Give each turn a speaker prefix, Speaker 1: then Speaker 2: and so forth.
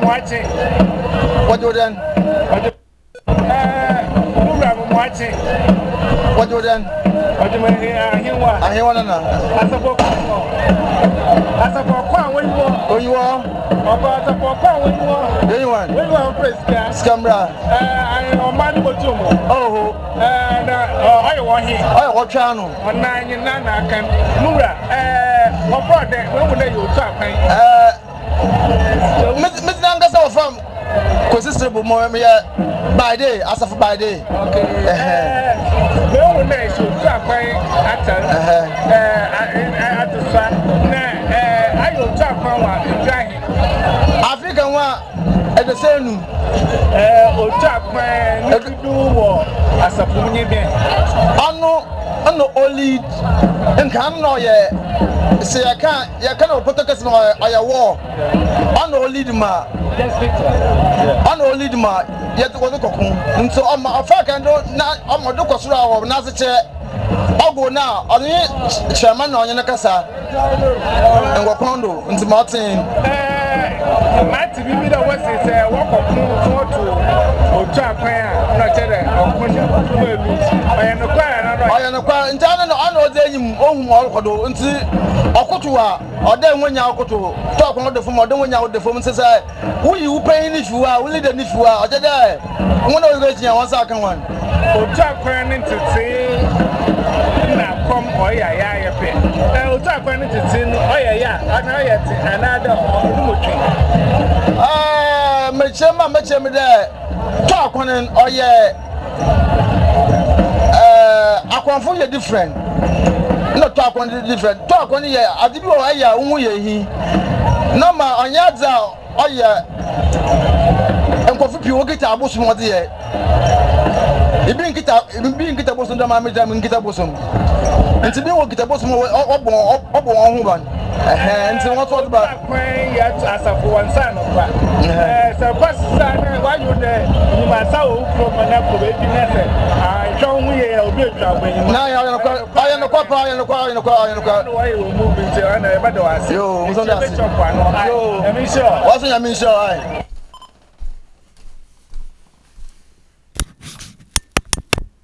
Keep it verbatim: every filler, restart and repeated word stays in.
Speaker 1: watching.
Speaker 2: What do then?
Speaker 1: I'm watching.
Speaker 2: What do then?
Speaker 1: What do you mean? I hear one.
Speaker 2: I hear one another.
Speaker 1: As a book. As a book, when you are.
Speaker 2: When you are?
Speaker 1: About a book, when you are.
Speaker 2: Anyone?
Speaker 1: When you are president.
Speaker 2: Scambra.
Speaker 1: I am man for two more.
Speaker 2: Oh,
Speaker 1: and I want him.
Speaker 2: I want channel.
Speaker 1: On nine and nine, I can. Mura, eh, what brought that? When will you talk?
Speaker 2: Uh, Miss Nangas our farm. Consistent more by day, as of by day. Okay.
Speaker 1: No one is talk by at the sun. I will talk about
Speaker 2: African one at the same.
Speaker 1: Oh, talk man, you do war as a pony.
Speaker 2: I know, I know only and come no, yeah. Say, I can't, you cannot protect us by a war. I know lead ma. I know lead ma. Yet was a cocoon. And so I'm a fact and don't not. I'm a doctor or another chair. I'll go now. On the chairman on Yanakasa and Wakondo into Martin. Might be the West is a walk of moon to or trap not I am a choir. I am a choir. And Tana, I know they own Walkodo until Okotua or then when you go to talk on the phone or don't when you out the phone says, who you paying if you are, will it if you are, or there? One of the one second one. Or trap into say, now come or ya, ya, pay. I will talk when it's in, oh, yeah, I know yet another. Ah, my chairman, my chairman there. Talk on an oh yeah. Uh, I can find you different. Not talk on the different. Talk on yeah. I did oh yeah, umu yeah he. No ma on yaza oh yeah. And coffee people get a bosom what yeah. He bring it up. He bring it up bosom. The mammy jam and get a bosom. And to be what get a bosom up up up on one. And so what's all about? Yet as a for one son of that. So, why you there? You must have from an apple baby. I don't will be traveling. Now I am a car, I am a car, I am a car, I am a car, I am a car. Why you move into another? You, what's on that? Yo, what's on that? Yo, I'm sure. What's on your mission?